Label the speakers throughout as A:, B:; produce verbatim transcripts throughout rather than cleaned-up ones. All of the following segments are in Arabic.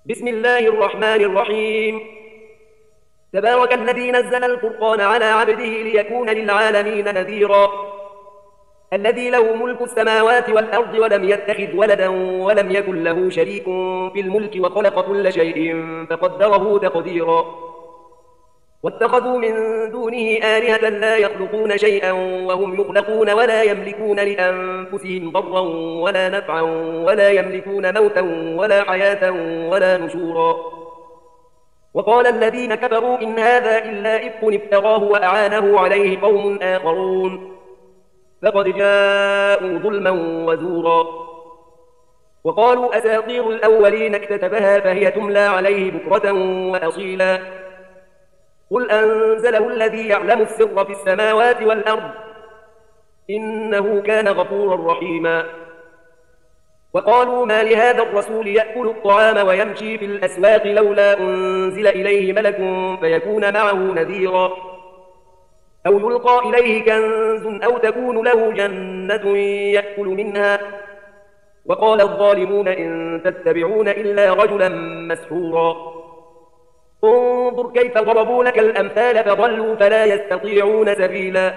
A: بسم الله الرحمن الرحيم. تبارك الذي نزل الفرقان على عبده ليكون للعالمين نذيرا. الذي له ملك السماوات والأرض ولم يتخذ ولدا ولم يكن له شريك في الملك وخلق كل شيء فقدره تقديرا. واتخذوا من دونه آلهة لا يخلقون شيئا وهم يخلقون ولا يملكون لأنفسهم ضرا ولا نفعا ولا يملكون موتا ولا حياة ولا نشورا. وقال الذين كفروا إن هذا إلا إفك افتراه وأعانه عليه قوم آخرون فقد جاءوا ظلما وزورا. وقالوا أساطير الأولين اكتتبها فهي تملى عليه بكرة وأصيلا. قل أنزله الذي يعلم السر في السماوات والأرض إنه كان غفورا رحيما. وقالوا ما لهذا الرسول يأكل الطعام ويمشي في الأسواق لولا أنزل إليه ملك فيكون معه نذيرا أو يلقى إليه كنز أو تكون له جنة يأكل منها. وقال الظالمون إن تتبعون إلا رجلا مسحورا. انظر كيف ضربوا لك الأمثال فضلوا فلا يستطيعون سبيلا.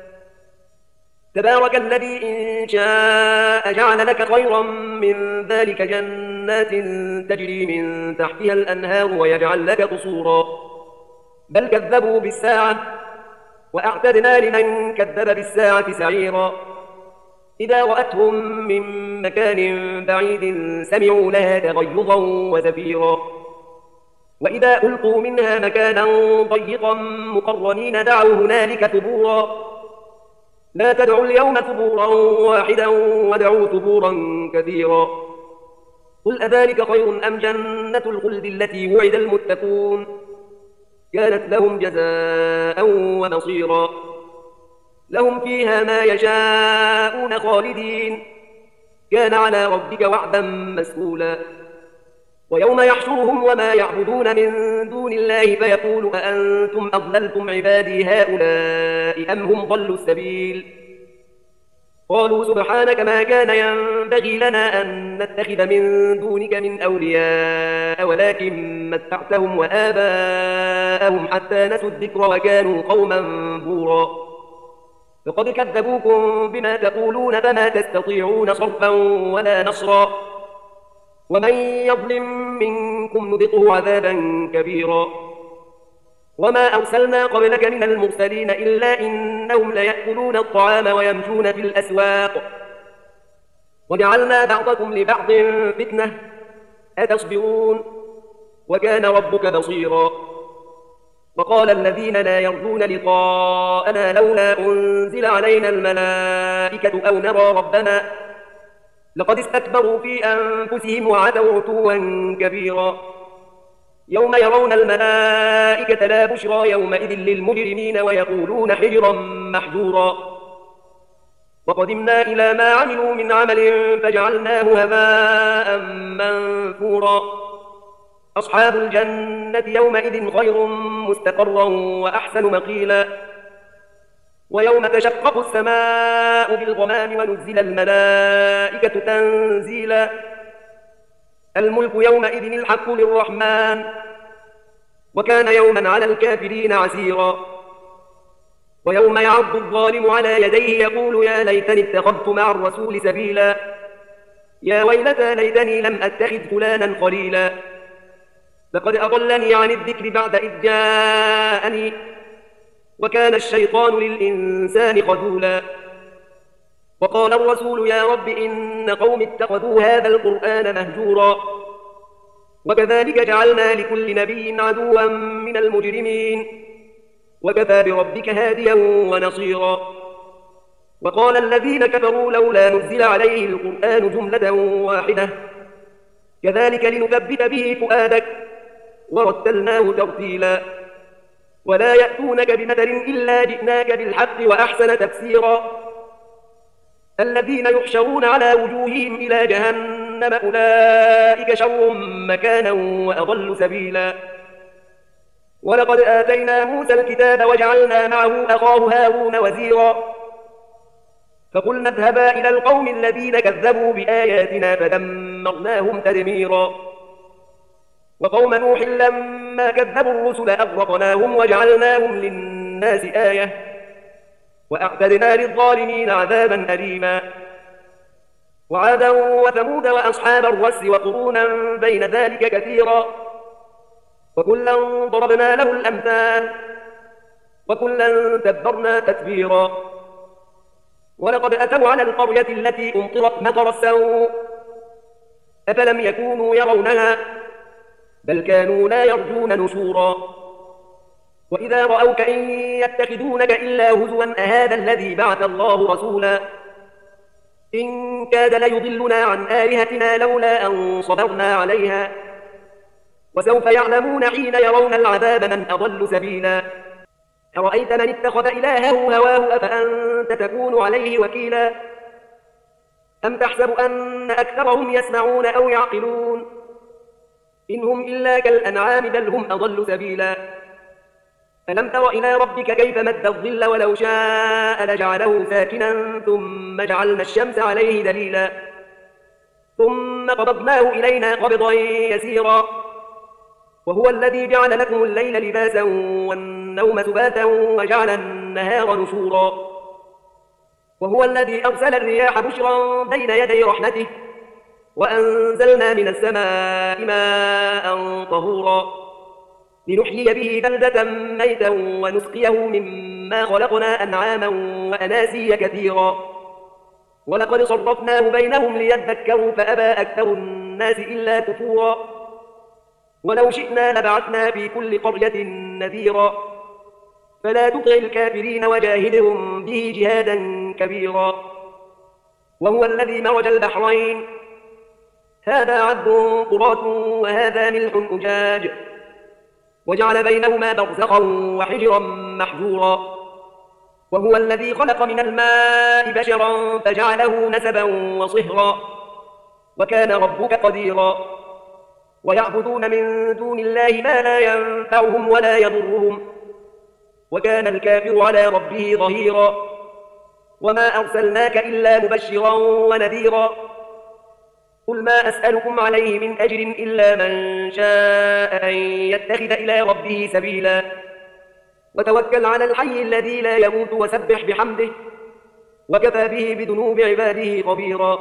A: تبارك الذي إن شاء جعل لك خيرا من ذلك جنات تجري من تحتها الأنهار ويجعل لك قصورا. بل كذبوا بالساعة وأعتدنا لمن كذب بالساعة سعيرا. إذا رأتهم من مكان بعيد سمعوا لها تغيظا وزفيرا. وإذا ألقوا منها مكانا ضيقا مقرنين دعوا هنالك ثبورا. لا تدعوا اليوم ثبورا واحدا وادعوا ثبورا كثيرا. قل أذلك خير أم جنة الخلد التي وعد المتقون كانت لهم جزاء ومصيرا. لهم فيها ما يشاءون خالدين كان على ربك وعدا مسئولا. ويوم يحشرهم وما يعبدون من دون الله فيقول أأنتم أضللتم عبادي هؤلاء أم هم ضلوا السبيل. قالوا سبحانك ما كان ينبغي لنا أن نتخذ من دونك من أولياء ولكن متعتهم وآباءهم حتى نسوا الذكر وكانوا قوما بورا. فقد كذبوكم بما تقولون فما تستطيعون صرفا ولا نصرا. ومن يظلم منكم نذقه عذابا كبيرا. وما أرسلنا قبلك من المرسلين إلا إنهم ليأكلون الطعام ويمشون في الأسواق وجعلنا بعضكم لبعض فتنة أتصبرون وكان ربك بصيرا. وقال الذين لا يرجون لقاءنا لولا أنزل علينا الملائكة أو نرى ربنا لقد استكبروا في أنفسهم وعتوا عتوا كبيرا. يوم يرون الملائكة لا بشرى يومئذ للمجرمين ويقولون حجرا محجورا. وقدمنا إلى ما عملوا من عمل فجعلناه هباء منثورا. أصحاب الجنة يومئذ خير مستقرا وأحسن مقيلا. ويوم تشقق السماء بالغمام ونزل الملائكة تنزيلا. الملك يومئذ الحق للرحمن وكان يوما على الكافرين عسيرا. ويوم يعض الظالم على يديه يقول يا ليتني اتخذت مع الرسول سبيلا. يا ويلتى ليتني لم أتخذ فلانا خليلا لقد أضلني عن الذكر بعد إذ جاءني وكان الشيطان للإنسان خذولا. وقال الرسول يا رب إن قوم اتخذوا هذا القرآن مهجورا. وكذلك جعلنا لكل نبي عدوا من المجرمين وكفى بربك هاديا ونصيرا. وقال الذين كفروا لولا نزل عليه القرآن جملة واحدة كذلك لنثبت به فؤادك ورتلناه ترتيلا. ولا يأتونك بمثل إلا جئناك بالحق وأحسن تفسيرا. الذين يحشرون على وجوههم إلى جهنم أولئك شر مكانا وأضل سبيلا. ولقد آتينا موسى الكتاب وجعلنا معه أخاه هارون وزيرا. فقلنا اذهبا إلى القوم الذين كذبوا بآياتنا فدمرناهم تدميرا. وقوم نوح لما كذبوا الرسل أغرقناهم وجعلناهم للناس آية وأعتدنا للظالمين عذابا أليما وعادا وثمود وأصحاب الرس وقرونا بين ذلك كثيرا وكلا ضربنا له الأمثال وكلا تبرنا تتبيرا ولقد أتوا على القرية التي أمطرت مطر السوء أفلم يكونوا يرونها بل كانوا لا يرجون نشورا وإذا رأوك إن يتخذونك إلا هزوا أهذا الذي بعث الله رسولا إن كاد ليضلنا عن آلهتنا لولا أن صبرنا عليها وسوف يعلمون حين يرون العذاب من أضل سبيلا أرأيت من اتخذ إلهه هواه أفأنت تكون عليه وكيلا أم تحسب أن أكثرهم يسمعون أو يعقلون إن هم إلا كالأنعام بل هم أضل سبيلا ألم تر إلى ربك كيف مد الظل ولو شاء لجعله ساكنا ثم جعلنا الشمس عليه دليلا ثم قبضناه إلينا قبضا يسيرا وهو الذي جعل لكم الليل لباسا والنوم سباتا وجعل النهار نشورا وهو الذي أرسل الرياح بشرا بين يدي رحمته وأنزلنا من السماء ماء طهورا لنحيي به بلدة ميتا ونسقيه مما خلقنا أنعاما وأناسيا كثيرا ولقد صرفناه بينهم ليذكروا فأبى أكثر الناس إلا كفورا ولو شئنا لبعثنا في كل قرية نذيرا فلا تطع الكافرين وجاهدهم به جهادا كبيرا وهو الذي مرج البحرين هذا عذب فرات وهذا ملح أجاج وجعل بينهما برزخا وحجرا محجورا وهو الذي خلق من الماء بشرا فجعله نسبا وصهرا وكان ربك قديرا ويعبدون من دون الله ما لا ينفعهم ولا يضرهم وكان الكافر على ربه ظهيرا وما أرسلناك إلا مبشرا ونذيرا قل ما أسألكم عليه من أجر إلا من شاء أن يتخذ إلى ربه سبيلا وتوكل على الحي الذي لا يموت وسبح بحمده وكفى به بذنوب عباده خبيرا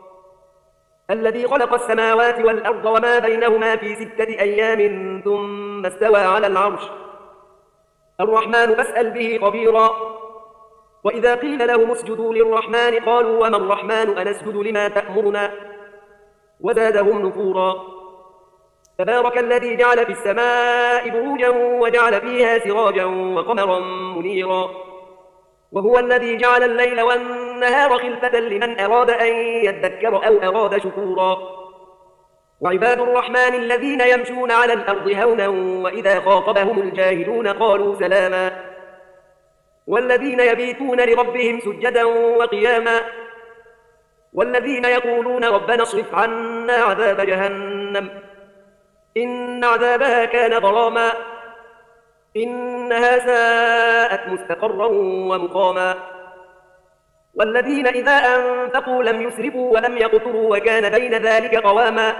A: الذي خلق السماوات والأرض وما بينهما في ستة أيام ثم استوى على العرش الرحمن فاسأل به خبيرا وإذا قيل لهم اسجدوا للرحمن قالوا وما الرحمن أنسجد لما تأمرنا وزادهم نفورا تبارك الذي جعل في السماء بروجا وجعل فيها سراجا وقمرا منيرا وهو الذي جعل الليل والنهار خلفة لمن أراد أن يذكر أو أراد شكورا وعباد الرحمن الذين يمشون على الأرض هونا وإذا خاطبهم الجاهلون قالوا سلاما والذين يبيتون لربهم سجدا وقياما والذين يقولون ربنا اصرف عنا عذاب جهنم إن عذابها كان غراما إنها ساءت مستقرا ومقاما والذين إذا أنفقوا لم يسرفوا ولم يقتروا وكان بين ذلك قواما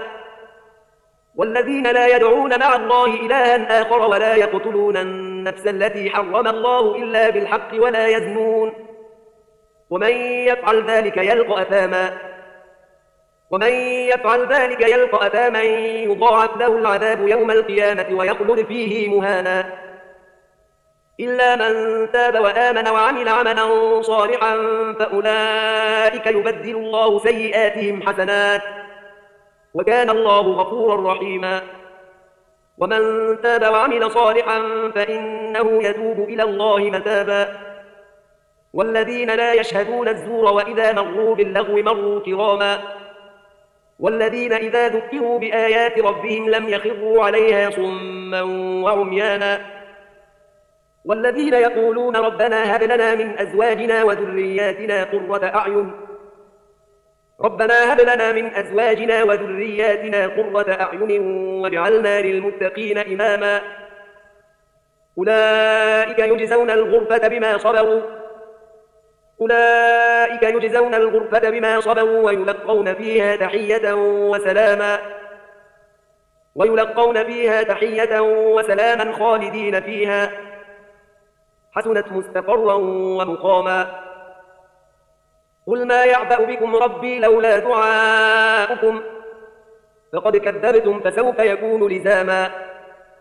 A: والذين لا يدعون مع الله إلها آخر ولا يقتلون النفس التي حرم الله إلا بالحق ولا يزنون ومن يفعل ذلك يلقى أثاما ومن يفعل ذلك يلقى أثاما يضاعف له العذاب يوم القيامة ويخلد فيه مهانا إلا من تاب وآمن وعمل عملا صالحا فأولئك يبدل الله سيئاتهم حسنات وكان الله غفورا رحيما ومن تاب وعمل صالحا فإنه يتوب إلى الله متابا والذين لا يشهدون الزور وإذا مروا باللغو مروا كراما والذين إذا ذكروا بآيات ربهم لم يخروا عليها صما وعميانا والذين يقولون ربنا هب لنا من أزواجنا وذرياتنا قرة أعين ربنا هب لنا من أزواجنا وذرياتنا قرة أعين واجعلنا للمتقين إماما أولئك يجزون الغرفة بما صبروا أولئك يجزون الغرفة بما صبروا ويلقون فيها تحية وسلاما ويلقون فيها تحية وسلاما خالدين فيها حسنت مستقرا ومقاما. قل ما يعبأ بكم ربي لولا دعاؤكم فقد كذبتم فسوف يكون لزاما.